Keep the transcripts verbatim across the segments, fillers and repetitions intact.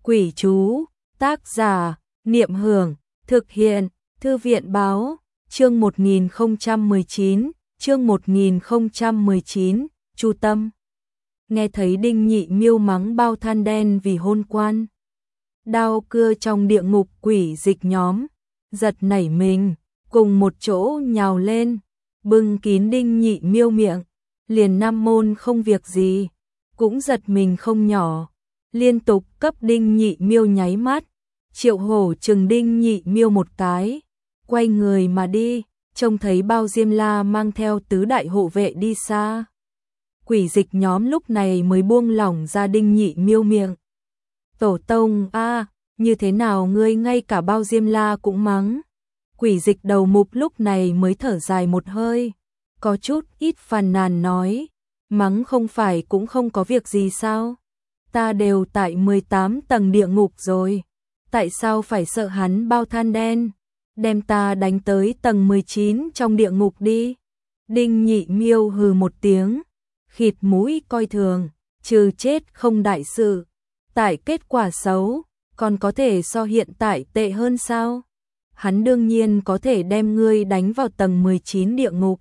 Quỷ chú, tác giả, Niệm Hưởng, thực hiện, Thư viện báo, chương một nghìn không trăm mười chín, chương một nghìn không trăm mười chín, Chu Tâm. Nghe thấy Đinh Nhị Miêu mắng Bao Than Đen vì hôn quan. Đao cưa trong địa ngục quỷ dịch nhóm, giật nảy mình, cùng một chỗ nhào lên, bưng kín Đinh Nhị Miêu miệng, liền Nam Môn không việc gì, cũng giật mình không nhỏ, liên tục cấp Đinh Nhị Miêu nháy mắt. Triệu Hổ chừng Đinh Nhị Miêu một cái, quay người mà đi, trông thấy Bao Diêm La mang theo tứ đại hộ vệ đi xa. Quỷ dịch nhóm lúc này mới buông lỏng ra Đinh Nhị Miêu miệng. Tổ tông a, à, như thế nào ngươi ngay cả Bao Diêm La cũng mắng? Quỷ dịch đầu mục lúc này mới thở dài một hơi, có chút ít phàn nàn nói, mắng không phải cũng không có việc gì sao? Ta đều tại mười tám tầng địa ngục rồi, tại sao phải sợ hắn Bao Than Đen? Đem ta đánh tới tầng mười chín trong địa ngục đi. Đinh Nhị Miêu hừ một tiếng, khịt mũi coi thường, trừ chết không đại sự, tại kết quả xấu, còn có thể so hiện tại tệ hơn sao? Hắn đương nhiên có thể đem ngươi đánh vào tầng mười chín địa ngục.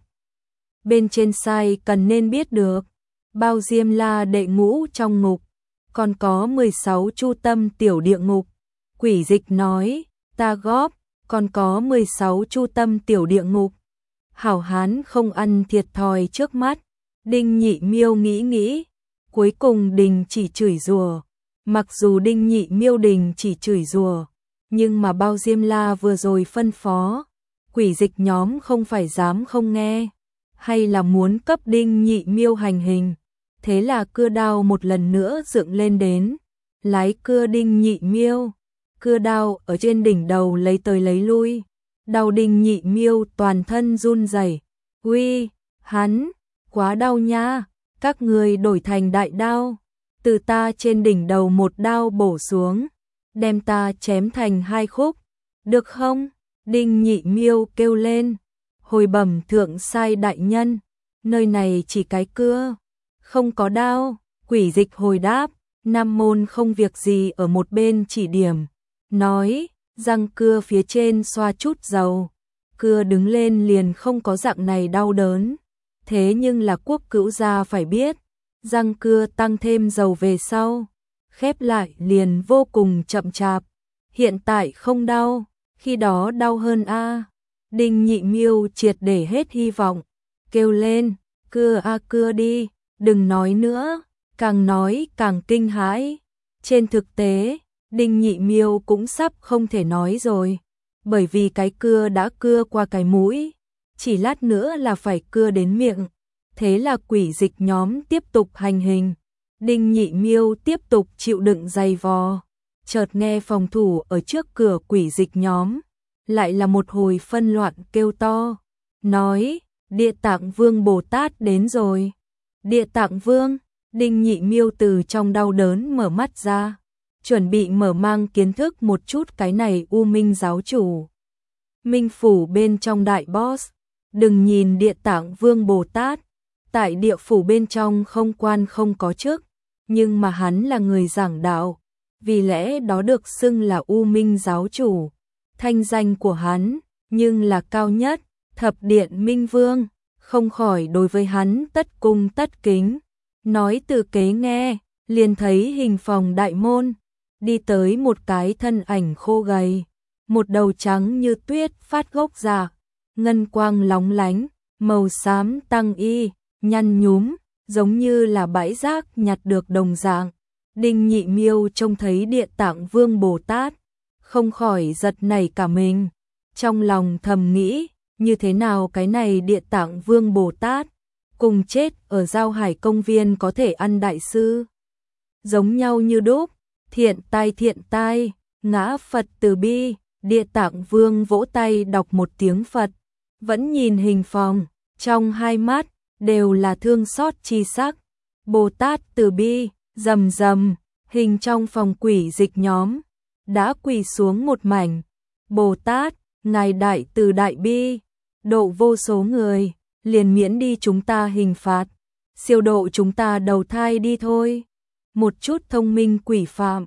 Bên trên sai cần nên biết được, Bao Diêm La đệ ngũ trong ngục, còn có mười sáu Chu Tâm tiểu địa ngục. Quỷ dịch nói, ta góp, còn có mười sáu Chu Tâm tiểu địa ngục. Hảo hán không ăn thiệt thòi trước mắt. Đinh Nhị Miêu nghĩ nghĩ, cuối cùng đình chỉ chửi rủa. Mặc dù Đinh Nhị Miêu đình chỉ chửi rủa, nhưng mà Bao Diêm La vừa rồi phân phó, quỷ dịch nhóm không phải dám không nghe, hay là muốn cấp Đinh Nhị Miêu hành hình. Thế là cưa đao một lần nữa dựng lên đến, lái cưa Đinh Nhị Miêu, cưa đao ở trên đỉnh đầu lấy tới lấy lui, đau Đinh Nhị Miêu toàn thân run rẩy. Uy, hắn, quá đau nha, các người đổi thành đại đao, từ ta trên đỉnh đầu một đao bổ xuống, đem ta chém thành hai khúc, được không? Đinh Nhị Miêu kêu lên, hồi bẩm thượng sai đại nhân, nơi này chỉ cái cưa, không có đao. Quỷ dịch hồi đáp, Nam Môn không việc gì ở một bên chỉ điểm, nói, răng cưa phía trên xoa chút dầu, cưa đứng lên liền không có dạng này đau đớn. Thế nhưng là Quốc Cữu gia phải biết, răng cưa tăng thêm dầu về sau, khép lại liền vô cùng chậm chạp. Hiện tại không đau, khi đó đau hơn a. À. Đinh Nhị Miêu triệt để hết hy vọng, kêu lên, cưa a à, cưa đi, đừng nói nữa, càng nói càng kinh hãi. Trên thực tế, Đinh Nhị Miêu cũng sắp không thể nói rồi, bởi vì cái cưa đã cưa qua cái mũi, chỉ lát nữa là phải cưa đến miệng. Thế là quỷ dịch nhóm tiếp tục hành hình, Đinh Nhị Miêu tiếp tục chịu đựng dày vò. Chợt nghe phòng thủ ở trước cửa quỷ dịch nhóm, lại là một hồi phân loạn kêu to, nói, Địa Tạng Vương Bồ Tát đến rồi. Địa Tạng Vương, Đinh Nhị Miêu từ trong đau đớn mở mắt ra, chuẩn bị mở mang kiến thức một chút cái này U Minh giáo chủ. Minh phủ bên trong đại boss, đừng nhìn Địa Tạng Vương Bồ Tát, tại địa phủ bên trong không quan không có chức, nhưng mà hắn là người giảng đạo, vì lẽ đó được xưng là U Minh giáo chủ. Thanh danh của hắn, nhưng là cao nhất, thập điện Minh Vương, không khỏi đối với hắn tất cung tất kính. Nói từ kế nghe, liền thấy hình phòng đại môn, đi tới một cái thân ảnh khô gầy, một đầu trắng như tuyết phát gốc ra, ngân quang lóng lánh, màu xám tăng y, nhăn nhúm, giống như là bãi rác nhặt được đồng dạng. Đinh Nhị Miêu trông thấy Địa Tạng Vương Bồ Tát, không khỏi giật nảy cả mình, trong lòng thầm nghĩ, như thế nào cái này Địa Tạng Vương Bồ Tát, cùng chết ở Giao Hải công viên có thể ăn đại sư. Giống nhau như đúc, thiện tai thiện tai, ngã Phật từ bi. Địa Tạng Vương vỗ tay đọc một tiếng Phật, vẫn nhìn hình phòng, trong hai mắt đều là thương xót chi sắc. Bồ Tát từ bi, rầm rầm, hình trong phòng quỷ dịch nhóm đã quỳ xuống một mảnh. Bồ Tát, ngài đại từ đại bi, độ vô số người, liền miễn đi chúng ta hình phạt, siêu độ chúng ta đầu thai đi thôi. Một chút thông minh quỷ phạm,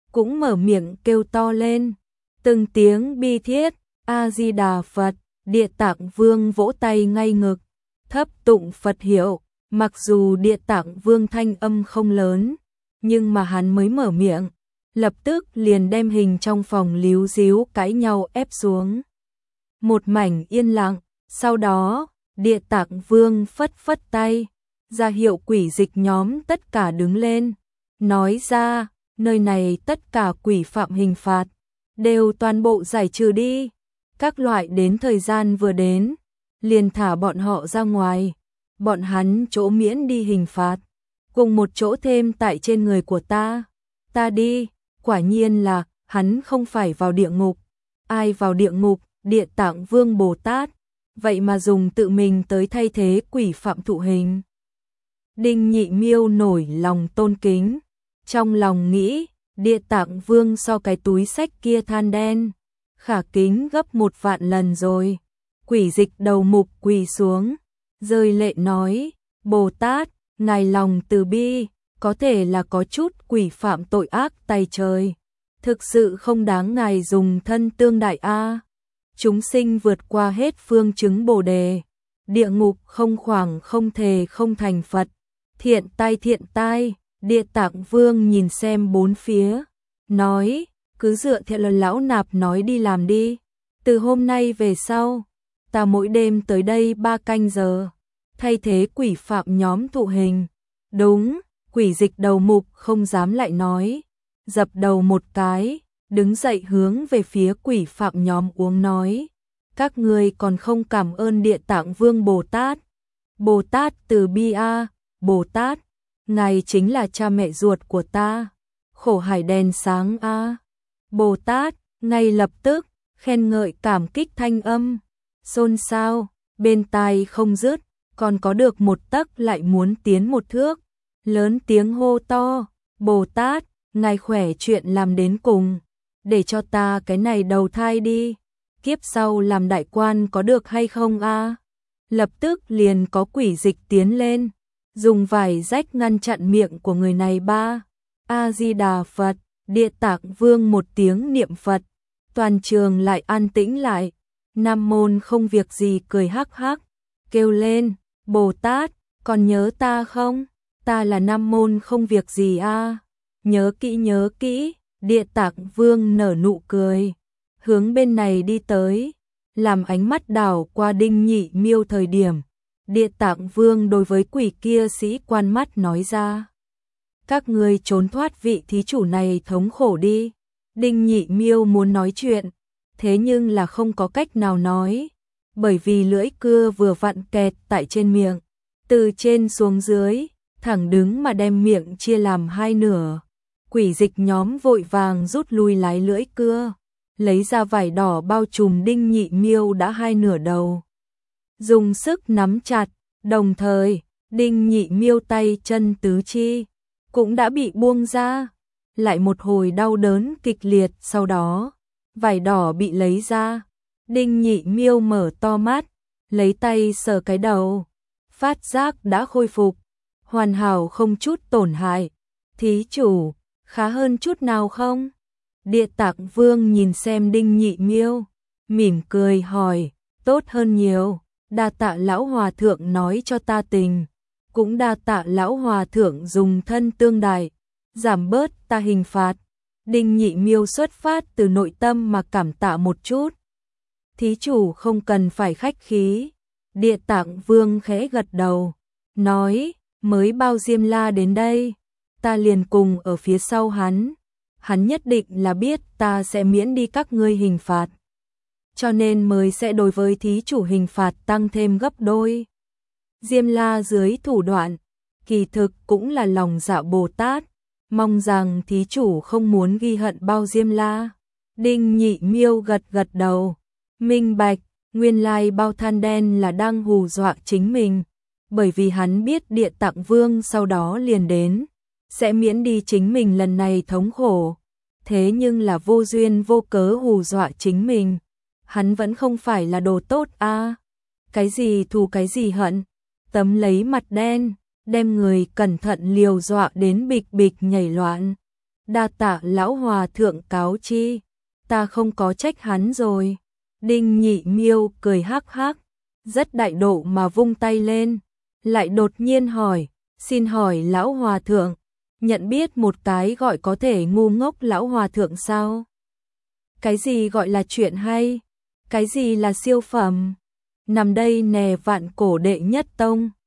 cũng mở miệng kêu to lên, từng tiếng bi thiết, A-di-đà Phật, Địa Tạng Vương vỗ tay ngay ngực, thấp tụng Phật hiệu, mặc dù Địa Tạng Vương thanh âm không lớn, nhưng mà hắn mới mở miệng, lập tức liền đem hình trong phòng líu díu cãi nhau ép xuống. Một mảnh yên lặng, sau đó, Địa Tạng Vương phất phất tay, ra hiệu quỷ dịch nhóm tất cả đứng lên, nói ra, nơi này tất cả quỷ phạm hình phạt, đều toàn bộ giải trừ đi, các loại đến thời gian vừa đến, liền thả bọn họ ra ngoài, bọn hắn chỗ miễn đi hình phạt, cùng một chỗ thêm tại trên người của ta, ta đi, quả nhiên là, hắn không phải vào địa ngục, ai vào địa ngục, Địa Tạng Vương Bồ Tát, vậy mà dùng tự mình tới thay thế quỷ phạm thụ hình. Đinh Nhị Miêu nổi lòng tôn kính, trong lòng nghĩ, Địa Tạng Vương so cái túi sách kia than đen, khả kính gấp một vạn lần rồi. Quỷ dịch đầu mục quỳ xuống, rơi lệ nói, Bồ Tát, ngài lòng từ bi, có thể là có chút quỷ phạm tội ác tay trời, thực sự không đáng ngài dùng thân tương đại a. Chúng sinh vượt qua hết phương chứng Bồ đề, địa ngục không khoảng không thề không thành Phật, thiện tai thiện tai. Địa Tạng Vương nhìn xem bốn phía, nói, cứ dựa theo lời lão nạp nói đi làm đi, từ hôm nay về sau, ta mỗi đêm tới đây ba canh giờ, thay thế quỷ phạm nhóm thụ hình. Đúng, quỷ dịch đầu mục không dám lại nói, dập đầu một cái, đứng dậy hướng về phía quỷ phạm nhóm uống nói, các ngươi còn không cảm ơn Địa Tạng Vương Bồ Tát, Bồ Tát từ bi a, Bồ Tát, ngài chính là cha mẹ ruột của ta, khổ hải đèn sáng a, Bồ Tát, ngay lập tức, khen ngợi cảm kích thanh âm, xôn xao, bên tai không dứt, còn có được một tấc lại muốn tiến một thước, lớn tiếng hô to, Bồ Tát, ngài khỏe chuyện làm đến cùng, để cho ta cái này đầu thai đi, kiếp sau làm đại quan có được hay không a? Lập tức liền có quỷ dịch tiến lên, dùng vải rách ngăn chặn miệng của người này ba. A-di-đà Phật, Địa Tạng Vương một tiếng niệm Phật, toàn trường lại an tĩnh lại. Nam môn không việc gì cười hắc hắc, kêu lên, Bồ Tát, còn nhớ ta không? Ta là Nam môn không việc gì a. Nhớ kỹ nhớ kỹ, Địa Tạng Vương nở nụ cười, hướng bên này đi tới, làm ánh mắt đảo qua Đinh Nhị Miêu thời điểm. Địa Tạng Vương đối với quỷ kia sĩ quan mắt nói ra, các ngươi trốn thoát vị thí chủ này thống khổ đi. Đinh Nhị Miêu muốn nói chuyện, thế nhưng là không có cách nào nói, bởi vì lưỡi cưa vừa vặn kẹt tại trên miệng, từ trên xuống dưới, thẳng đứng mà đem miệng chia làm hai nửa. Quỷ dịch nhóm vội vàng rút lui lái lưỡi cưa, lấy ra vải đỏ bao trùm Đinh Nhị Miêu đã hai nửa đầu, dùng sức nắm chặt, đồng thời, Đinh Nhị Miêu tay chân tứ chi cũng đã bị buông ra, lại một hồi đau đớn kịch liệt, sau đó, vải đỏ bị lấy ra, Đinh Nhị Miêu mở to mắt, lấy tay sờ cái đầu, phát giác đã khôi phục, hoàn hảo không chút tổn hại. Thí chủ, khá hơn chút nào không? Địa Tạng Vương nhìn xem Đinh Nhị Miêu, mỉm cười hỏi, tốt hơn nhiều, đa tạ lão hòa thượng nói cho ta tình, cũng đa tạ lão hòa thượng dùng thân tương đại, giảm bớt ta hình phạt. Đinh Nhị Miêu xuất phát từ nội tâm mà cảm tạ một chút. Thí chủ không cần phải khách khí. Địa Tạng Vương khẽ gật đầu, nói, mới bao Diêm La đến đây, ta liền cùng ở phía sau hắn, hắn nhất định là biết ta sẽ miễn đi các ngươi hình phạt, cho nên mới sẽ đối với thí chủ hình phạt tăng thêm gấp đôi. Diêm La dưới thủ đoạn, kỳ thực cũng là lòng dạ Bồ Tát, mong rằng thí chủ không muốn ghi hận bao Diêm La. Đinh Nhị Miêu gật gật đầu, minh bạch, nguyên lai bao than đen là đang hù dọa chính mình, bởi vì hắn biết Địa Tạng Vương sau đó liền đến, sẽ miễn đi chính mình lần này thống khổ, thế nhưng là vô duyên vô cớ hù dọa chính mình, hắn vẫn không phải là đồ tốt a. À, cái gì thù cái gì hận, tấm lấy mặt đen, đem người cẩn thận liều dọa đến bịch bịch nhảy loạn. Đa tạ lão hòa thượng cáo chi, ta không có trách hắn rồi. Đinh Nhị Miêu cười hắc hắc, rất đại độ mà vung tay lên, lại đột nhiên hỏi, xin hỏi lão hòa thượng, nhận biết một cái gọi có thể ngu ngốc lão hòa thượng sao? Cái gì gọi là chuyện hay? Cái gì là siêu phẩm? Nằm đây nè vạn cổ đệ nhất tông.